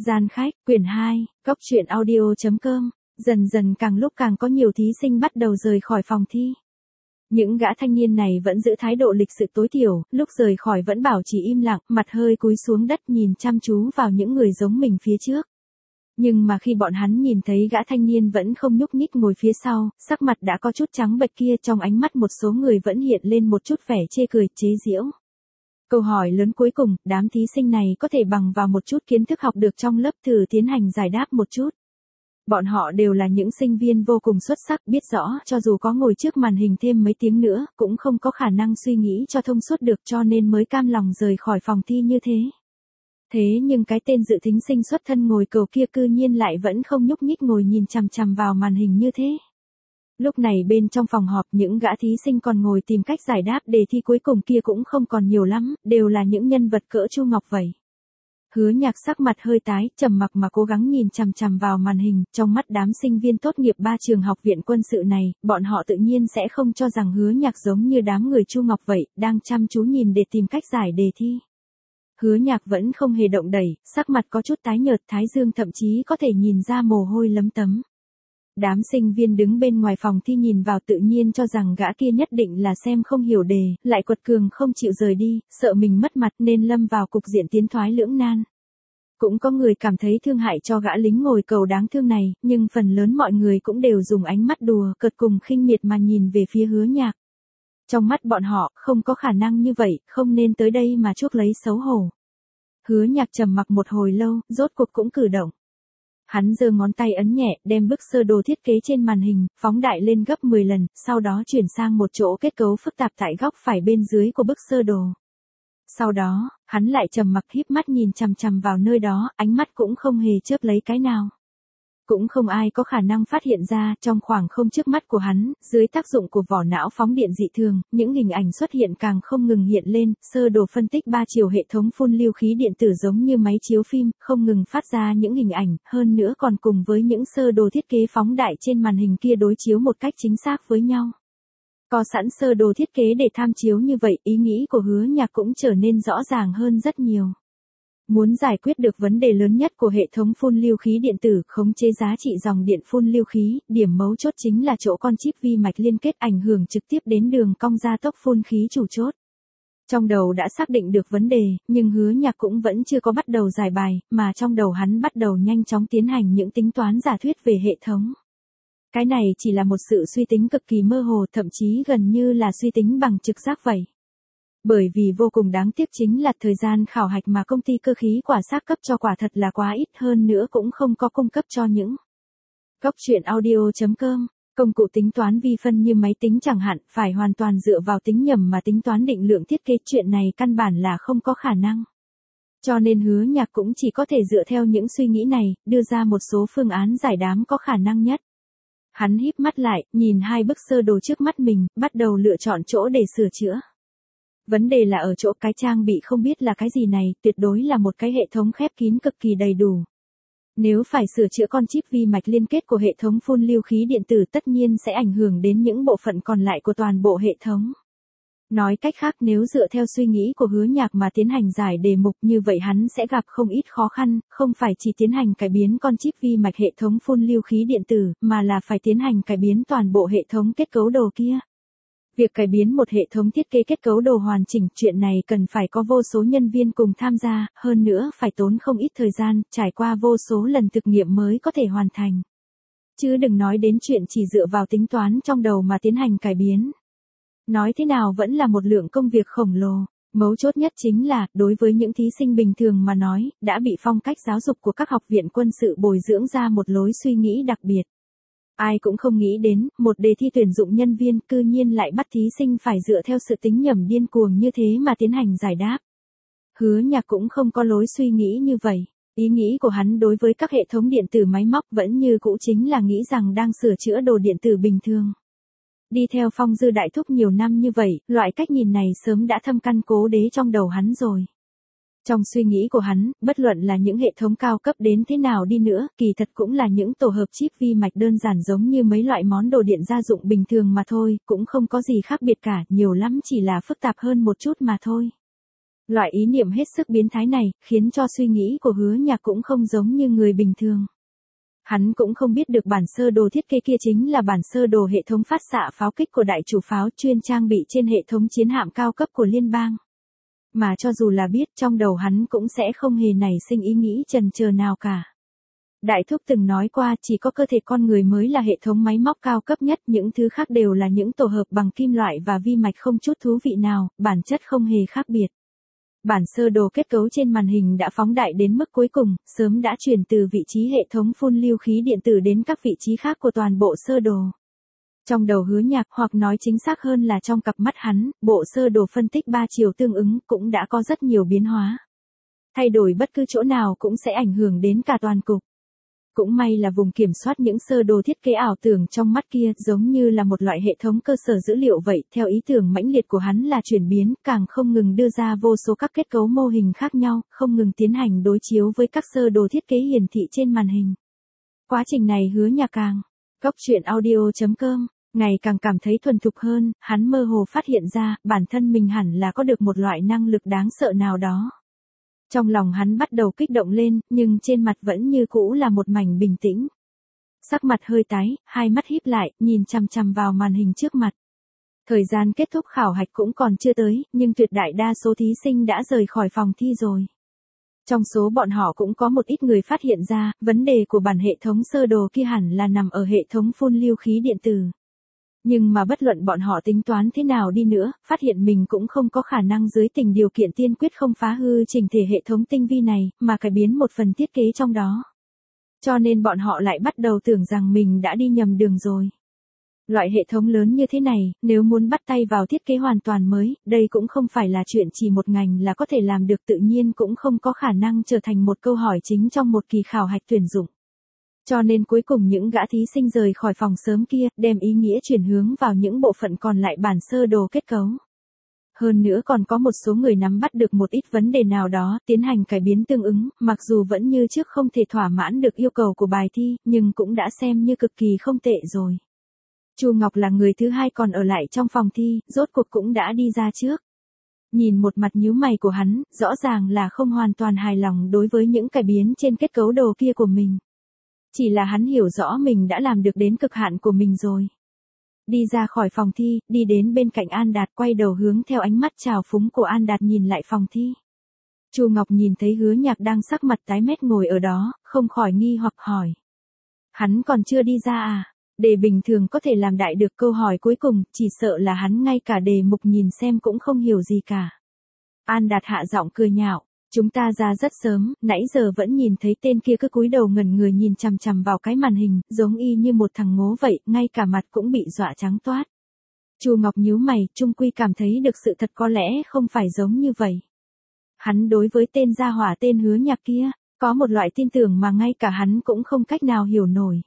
Gian khách, quyển 2, Góc truyện audio.com, dần dần càng lúc càng có nhiều thí sinh bắt đầu rời khỏi phòng thi. Những gã thanh niên này vẫn giữ thái độ lịch sự tối thiểu, lúc rời khỏi vẫn bảo trì im lặng, mặt hơi cúi xuống đất nhìn chăm chú vào những người giống mình phía trước. Nhưng mà khi bọn hắn nhìn thấy gã thanh niên vẫn không nhúc nhích ngồi phía sau, sắc mặt đã có chút trắng bệch kia, trong ánh mắt một số người vẫn hiện lên một chút vẻ chê cười, chế giễu. Câu hỏi lớn cuối cùng, đám thí sinh này có thể bằng vào một chút kiến thức học được trong lớp thử tiến hành giải đáp một chút. Bọn họ đều là những sinh viên vô cùng xuất sắc, biết rõ cho dù có ngồi trước màn hình thêm mấy tiếng nữa, cũng không có khả năng suy nghĩ cho thông suốt được, cho nên mới cam lòng rời khỏi phòng thi như thế. Thế nhưng cái tên dự thính sinh xuất thân ngồi cầu kia cư nhiên lại vẫn không nhúc nhích ngồi nhìn chằm chằm vào màn hình như thế. Lúc này bên trong phòng họp những gã thí sinh còn ngồi tìm cách giải đáp đề thi cuối cùng kia cũng không còn nhiều lắm, đều là những nhân vật cỡ Chu Ngọc vậy. Hứa Nhạc sắc mặt hơi tái, trầm mặc mà cố gắng nhìn chằm chằm vào màn hình, trong mắt đám sinh viên tốt nghiệp 3 trường học viện quân sự này, bọn họ tự nhiên sẽ không cho rằng Hứa Nhạc giống như đám người Chu Ngọc vậy, đang chăm chú nhìn để tìm cách giải đề thi. Hứa Nhạc vẫn không hề động đẩy, sắc mặt có chút tái nhợt, thái dương thậm chí có thể nhìn ra mồ hôi lấm tấm. Đám sinh viên đứng bên ngoài phòng thi nhìn vào tự nhiên cho rằng gã kia nhất định là xem không hiểu đề, lại quật cường không chịu rời đi, sợ mình mất mặt nên lâm vào cục diện tiến thoái lưỡng nan. Cũng có người cảm thấy thương hại cho gã lính ngồi cầu đáng thương này, nhưng phần lớn mọi người cũng đều dùng ánh mắt đùa, cợt cùng khinh miệt mà nhìn về phía Hứa Nhạc. Trong mắt bọn họ, không có khả năng như vậy, không nên tới đây mà chuốc lấy xấu hổ. Hứa Nhạc trầm mặc một hồi lâu, rốt cuộc cũng cử động. Hắn giơ ngón tay ấn nhẹ, đem bức sơ đồ thiết kế trên màn hình, phóng đại lên gấp 10 lần, sau đó chuyển sang một chỗ kết cấu phức tạp tại góc phải bên dưới của bức sơ đồ. Sau đó, hắn lại trầm mặc híp mắt nhìn chằm chằm vào nơi đó, ánh mắt cũng không hề chớp lấy cái nào. Cũng không ai có khả năng phát hiện ra, trong khoảng không trước mắt của hắn, dưới tác dụng của vỏ não phóng điện dị thường, những hình ảnh xuất hiện càng không ngừng hiện lên, sơ đồ phân tích 3 chiều hệ thống phun lưu khí điện tử giống như máy chiếu phim, không ngừng phát ra những hình ảnh, hơn nữa còn cùng với những sơ đồ thiết kế phóng đại trên màn hình kia đối chiếu một cách chính xác với nhau. Có sẵn sơ đồ thiết kế để tham chiếu như vậy, ý nghĩ của Hứa Nhạc cũng trở nên rõ ràng hơn rất nhiều. Muốn giải quyết được vấn đề lớn nhất của hệ thống phun lưu khí điện tử, khống chế giá trị dòng điện phun lưu khí, điểm mấu chốt chính là chỗ con chip vi mạch liên kết ảnh hưởng trực tiếp đến đường cong gia tốc phun khí chủ chốt. Trong đầu đã xác định được vấn đề, nhưng Hứa Nhạc cũng vẫn chưa có bắt đầu giải bài, mà trong đầu hắn bắt đầu nhanh chóng tiến hành những tính toán giả thuyết về hệ thống. Cái này chỉ là một sự suy tính cực kỳ mơ hồ, thậm chí gần như là suy tính bằng trực giác vậy. Bởi vì vô cùng đáng tiếc chính là thời gian khảo hạch mà công ty cơ khí quả xác cấp cho quả thật là quá ít, hơn nữa cũng không có cung cấp cho những Góc truyện audio.com. Công cụ tính toán vi phân như máy tính chẳng hạn, phải hoàn toàn dựa vào tính nhầm mà tính toán định lượng thiết kế, chuyện này căn bản là không có khả năng. Cho nên Hứa Nhạc cũng chỉ có thể dựa theo những suy nghĩ này, đưa ra một số phương án giải đáp có khả năng nhất. Hắn híp mắt lại, nhìn hai bức sơ đồ trước mắt mình, bắt đầu lựa chọn chỗ để sửa chữa. Vấn đề là ở chỗ cái trang bị không biết là cái gì này, tuyệt đối là một cái hệ thống khép kín cực kỳ đầy đủ. Nếu phải sửa chữa con chip vi mạch liên kết của hệ thống phun lưu khí điện tử, tất nhiên sẽ ảnh hưởng đến những bộ phận còn lại của toàn bộ hệ thống. Nói cách khác, nếu dựa theo suy nghĩ của Hứa Nhạc mà tiến hành giải đề mục, như vậy hắn sẽ gặp không ít khó khăn, không phải chỉ tiến hành cải biến con chip vi mạch hệ thống phun lưu khí điện tử, mà là phải tiến hành cải biến toàn bộ hệ thống kết cấu đồ kia. Việc cải biến một hệ thống thiết kế kết cấu đồ hoàn chỉnh, chuyện này cần phải có vô số nhân viên cùng tham gia, hơn nữa phải tốn không ít thời gian, trải qua vô số lần thực nghiệm mới có thể hoàn thành. Chứ đừng nói đến chuyện chỉ dựa vào tính toán trong đầu mà tiến hành cải biến. Nói thế nào vẫn là một lượng công việc khổng lồ. Mấu chốt nhất chính là, đối với những thí sinh bình thường mà nói, đã bị phong cách giáo dục của các học viện quân sự bồi dưỡng ra một lối suy nghĩ đặc biệt. Ai cũng không nghĩ đến, một đề thi tuyển dụng nhân viên cư nhiên lại bắt thí sinh phải dựa theo sự tính nhầm điên cuồng như thế mà tiến hành giải đáp. Hứa Nhạc cũng không có lối suy nghĩ như vậy. Ý nghĩ của hắn đối với các hệ thống điện tử máy móc vẫn như cũ chính là nghĩ rằng đang sửa chữa đồ điện tử bình thường. Đi theo Phong Dư đại thúc nhiều năm như vậy, loại cách nhìn này sớm đã thâm căn cố đế trong đầu hắn rồi. Trong suy nghĩ của hắn, bất luận là những hệ thống cao cấp đến thế nào đi nữa, kỳ thật cũng là những tổ hợp chip vi mạch đơn giản giống như mấy loại món đồ điện gia dụng bình thường mà thôi, cũng không có gì khác biệt cả, nhiều lắm chỉ là phức tạp hơn một chút mà thôi. Loại ý niệm hết sức biến thái này, khiến cho suy nghĩ của Hứa Nhạc cũng không giống như người bình thường. Hắn cũng không biết được bản sơ đồ thiết kế kia chính là bản sơ đồ hệ thống phát xạ pháo kích của đại chủ pháo chuyên trang bị trên hệ thống chiến hạm cao cấp của liên bang. Mà cho dù là biết, trong đầu hắn cũng sẽ không hề nảy sinh ý nghĩ chần chờ nào cả. Đại thúc từng nói qua chỉ có cơ thể con người mới là hệ thống máy móc cao cấp nhất, những thứ khác đều là những tổ hợp bằng kim loại và vi mạch không chút thú vị nào, bản chất không hề khác biệt. Bản sơ đồ kết cấu trên màn hình đã phóng đại đến mức cuối cùng, sớm đã chuyển từ vị trí hệ thống phun lưu khí điện tử đến các vị trí khác của toàn bộ sơ đồ. Trong đầu Hứa Nhạc, hoặc nói chính xác hơn là trong cặp mắt hắn, bộ sơ đồ phân tích 3 chiều tương ứng cũng đã có rất nhiều biến hóa. Thay đổi bất cứ chỗ nào cũng sẽ ảnh hưởng đến cả toàn cục. Cũng may là vùng kiểm soát những sơ đồ thiết kế ảo tưởng trong mắt kia giống như là một loại hệ thống cơ sở dữ liệu vậy, theo ý tưởng mãnh liệt của hắn là chuyển biến, càng không ngừng đưa ra vô số các kết cấu mô hình khác nhau, không ngừng tiến hành đối chiếu với các sơ đồ thiết kế hiển thị trên màn hình. Quá trình này Hứa Nhạc càng, Cốc truyện audio.com, ngày càng cảm thấy thuần thục hơn, hắn mơ hồ phát hiện ra, bản thân mình hẳn là có được một loại năng lực đáng sợ nào đó. Trong lòng hắn bắt đầu kích động lên, nhưng trên mặt vẫn như cũ là một mảnh bình tĩnh. Sắc mặt hơi tái, hai mắt híp lại, nhìn chằm chằm vào màn hình trước mặt. Thời gian kết thúc khảo hạch cũng còn chưa tới, nhưng tuyệt đại đa số thí sinh đã rời khỏi phòng thi rồi. Trong số bọn họ cũng có một ít người phát hiện ra, vấn đề của bản hệ thống sơ đồ kia hẳn là nằm ở hệ thống phun lưu khí điện tử. Nhưng mà bất luận bọn họ tính toán thế nào đi nữa, phát hiện mình cũng không có khả năng dưới tình điều kiện tiên quyết không phá hư chỉnh thể hệ thống tinh vi này, mà cải biến một phần thiết kế trong đó. Cho nên bọn họ lại bắt đầu tưởng rằng mình đã đi nhầm đường rồi. Loại hệ thống lớn như thế này, nếu muốn bắt tay vào thiết kế hoàn toàn mới, đây cũng không phải là chuyện chỉ một ngành là có thể làm được, tự nhiên cũng không có khả năng trở thành một câu hỏi chính trong một kỳ khảo hạch tuyển dụng. Cho nên cuối cùng những gã thí sinh rời khỏi phòng sớm kia, đem ý nghĩa chuyển hướng vào những bộ phận còn lại bản sơ đồ kết cấu. Hơn nữa còn có một số người nắm bắt được một ít vấn đề nào đó, tiến hành cải biến tương ứng, mặc dù vẫn như trước không thể thỏa mãn được yêu cầu của bài thi, nhưng cũng đã xem như cực kỳ không tệ rồi. Chu Ngọc là người thứ hai còn ở lại trong phòng thi, rốt cuộc cũng đã đi ra trước. Nhìn một mặt nhíu mày của hắn, rõ ràng là không hoàn toàn hài lòng đối với những cải biến trên kết cấu đồ kia của mình. Chỉ là hắn hiểu rõ mình đã làm được đến cực hạn của mình rồi. Đi ra khỏi phòng thi, đi đến bên cạnh An Đạt, quay đầu hướng theo ánh mắt trào phúng của An Đạt nhìn lại phòng thi. Chu Ngọc nhìn thấy Hứa Nhạc đang sắc mặt tái mét ngồi ở đó, không khỏi nghi hoặc hỏi. Hắn còn chưa đi ra à? Đề bình thường có thể làm đại được câu hỏi cuối cùng, chỉ sợ là hắn ngay cả đề mục nhìn xem cũng không hiểu gì cả. An Đạt hạ giọng cười nhạo. Chúng ta ra rất sớm, nãy giờ vẫn nhìn thấy tên kia cứ cúi đầu ngẩn người nhìn chằm chằm vào cái màn hình, giống y như một thằng ngố vậy, ngay cả mặt cũng bị dọa trắng toát. Chu Ngọc nhíu mày, chung quy cảm thấy được sự thật có lẽ không phải giống như vậy. Hắn đối với tên gia hỏa tên Hứa Nhạc kia, có một loại tin tưởng mà ngay cả hắn cũng không cách nào hiểu nổi.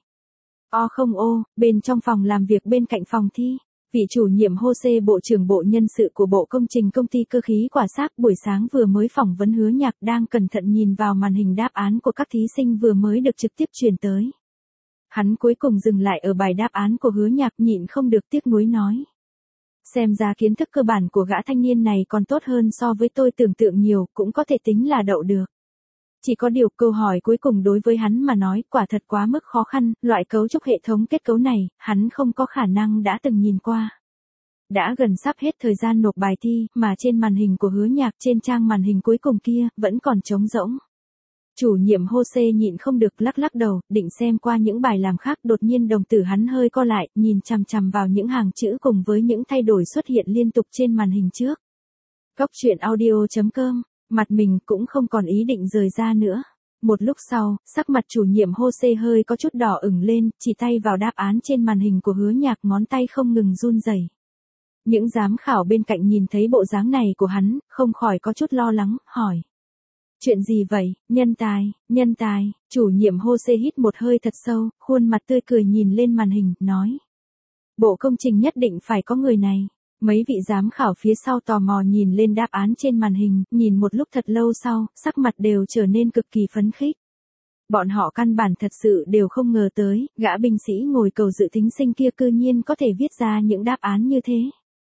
Bên trong phòng làm việc bên cạnh phòng thi. Vị chủ nhiệm Jose Bộ trưởng Bộ Nhân sự của Bộ Công trình Công ty Cơ khí Quả Xác buổi sáng vừa mới phỏng vấn Hứa Nhạc đang cẩn thận nhìn vào màn hình đáp án của các thí sinh vừa mới được trực tiếp truyền tới. Hắn cuối cùng dừng lại ở bài đáp án của Hứa Nhạc, nhịn không được tiếc nuối nói. Xem ra kiến thức cơ bản của gã thanh niên này còn tốt hơn so với tôi tưởng tượng nhiều, cũng có thể tính là đậu được. Chỉ có điều câu hỏi cuối cùng đối với hắn mà nói quả thật quá mức khó khăn, loại cấu trúc hệ thống kết cấu này, hắn không có khả năng đã từng nhìn qua. Đã gần sắp hết thời gian nộp bài thi, mà trên màn hình của Hứa Nhạc trên trang màn hình cuối cùng kia, vẫn còn trống rỗng. Chủ nhiệm Jose nhịn không được lắc lắc đầu, định xem qua những bài làm khác, đột nhiên đồng tử hắn hơi co lại, nhìn chằm chằm vào những hàng chữ cùng với những thay đổi xuất hiện liên tục trên màn hình trước. Cốc truyện audio.com, mặt mình cũng không còn ý định rời ra nữa. Một lúc sau, sắc mặt chủ nhiệm Jose hơi có chút đỏ ửng lên, chỉ tay vào đáp án trên màn hình của Hứa Nhạc, ngón tay không ngừng run rẩy. Những giám khảo bên cạnh nhìn thấy bộ dáng này của hắn, không khỏi có chút lo lắng, hỏi. Chuyện gì vậy, nhân tài, chủ nhiệm Jose hít một hơi thật sâu, khuôn mặt tươi cười nhìn lên màn hình, nói. Bộ công trình nhất định phải có người này. Mấy vị giám khảo phía sau tò mò nhìn lên đáp án trên màn hình, nhìn một lúc thật lâu sau, sắc mặt đều trở nên cực kỳ phấn khích. Bọn họ căn bản thật sự đều không ngờ tới, gã binh sĩ ngồi cầu dự thính sinh kia cư nhiên có thể viết ra những đáp án như thế.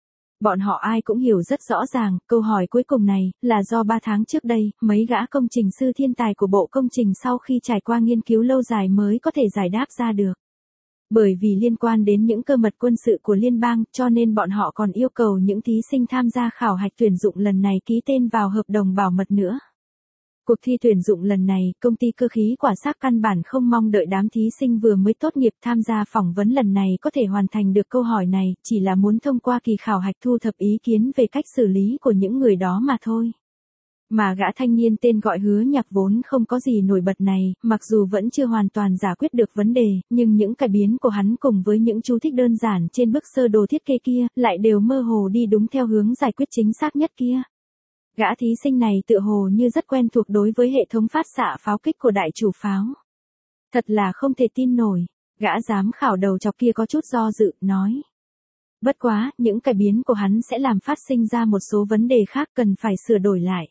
Bọn họ ai cũng hiểu rất rõ ràng, câu hỏi cuối cùng này, là do 3 tháng trước đây, mấy gã công trình sư thiên tài của Bộ Công trình sau khi trải qua nghiên cứu lâu dài mới có thể giải đáp ra được. Bởi vì liên quan đến những cơ mật quân sự của liên bang, cho nên bọn họ còn yêu cầu những thí sinh tham gia khảo hạch tuyển dụng lần này ký tên vào hợp đồng bảo mật nữa. Cuộc thi tuyển dụng lần này, công ty cơ khí quả xác căn bản không mong đợi đám thí sinh vừa mới tốt nghiệp tham gia phỏng vấn lần này có thể hoàn thành được câu hỏi này, chỉ là muốn thông qua kỳ khảo hạch thu thập ý kiến về cách xử lý của những người đó mà thôi. Mà gã thanh niên tên gọi Hứa Nhạc vốn không có gì nổi bật này, mặc dù vẫn chưa hoàn toàn giải quyết được vấn đề, nhưng những cải biến của hắn cùng với những chú thích đơn giản trên bức sơ đồ thiết kế kia, lại đều mơ hồ đi đúng theo hướng giải quyết chính xác nhất kia. Gã thí sinh này tựa hồ như rất quen thuộc đối với hệ thống phát xạ pháo kích của đại chủ pháo. Thật là không thể tin nổi, gã giám khảo đầu chọc kia có chút do dự, nói. Bất quá, những cải biến của hắn sẽ làm phát sinh ra một số vấn đề khác cần phải sửa đổi lại.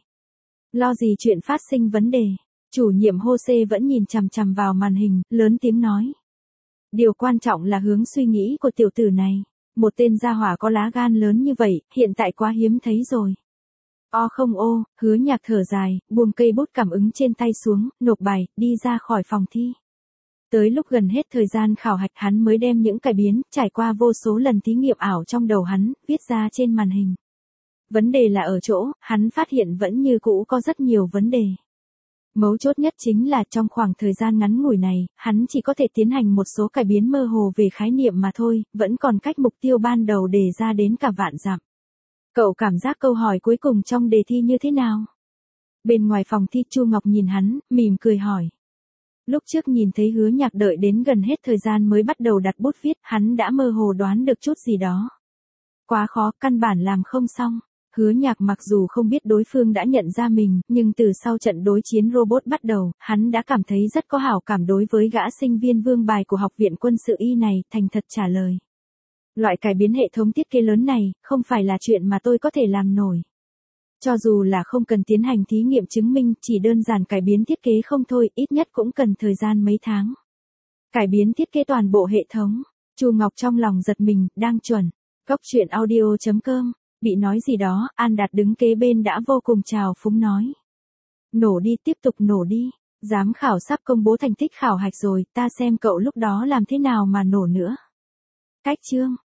Lo gì chuyện phát sinh vấn đề, chủ nhiệm Jose vẫn nhìn chằm chằm vào màn hình, lớn tiếng nói. Điều quan trọng là hướng suy nghĩ của tiểu tử này. Một tên gia hỏa có lá gan lớn như vậy, hiện tại quá hiếm thấy rồi. Không ô, Hứa Nhạc thở dài, buông cây bút cảm ứng trên tay xuống, nộp bài, đi ra khỏi phòng thi. Tới lúc gần hết thời gian khảo hạch hắn mới đem những cải biến, trải qua vô số lần thí nghiệm ảo trong đầu hắn, viết ra trên màn hình. Vấn đề là ở chỗ, hắn phát hiện vẫn như cũ có rất nhiều vấn đề. Mấu chốt nhất chính là trong khoảng thời gian ngắn ngủi này, hắn chỉ có thể tiến hành một số cải biến mơ hồ về khái niệm mà thôi, vẫn còn cách mục tiêu ban đầu đề ra đến cả vạn dặm. Cậu cảm giác câu hỏi cuối cùng trong đề thi như thế nào? Bên ngoài phòng thi Chu Ngọc nhìn hắn, mỉm cười hỏi. Lúc trước nhìn thấy Hứa Nhạc đợi đến gần hết thời gian mới bắt đầu đặt bút viết, hắn đã mơ hồ đoán được chút gì đó. Quá khó, căn bản làm không xong. Hứa Nhạc mặc dù không biết đối phương đã nhận ra mình, nhưng từ sau trận đối chiến robot bắt đầu, hắn đã cảm thấy rất có hảo cảm đối với gã sinh viên vương bài của Học viện Quân sự Y này, thành thật trả lời. Loại cải biến hệ thống thiết kế lớn này, không phải là chuyện mà tôi có thể làm nổi. Cho dù là không cần tiến hành thí nghiệm chứng minh, chỉ đơn giản cải biến thiết kế không thôi, ít nhất cũng cần thời gian mấy tháng. Cải biến thiết kế toàn bộ hệ thống. Chu Ngọc trong lòng giật mình, đang chuẩn. Góc truyện audio.com. Bị nói gì đó, An Đạt đứng kế bên đã vô cùng trào phúng nói. Nổ đi, tiếp tục nổ đi. Giám khảo sắp công bố thành tích khảo hạch rồi, ta xem cậu lúc đó làm thế nào mà nổ nữa. Cách chương.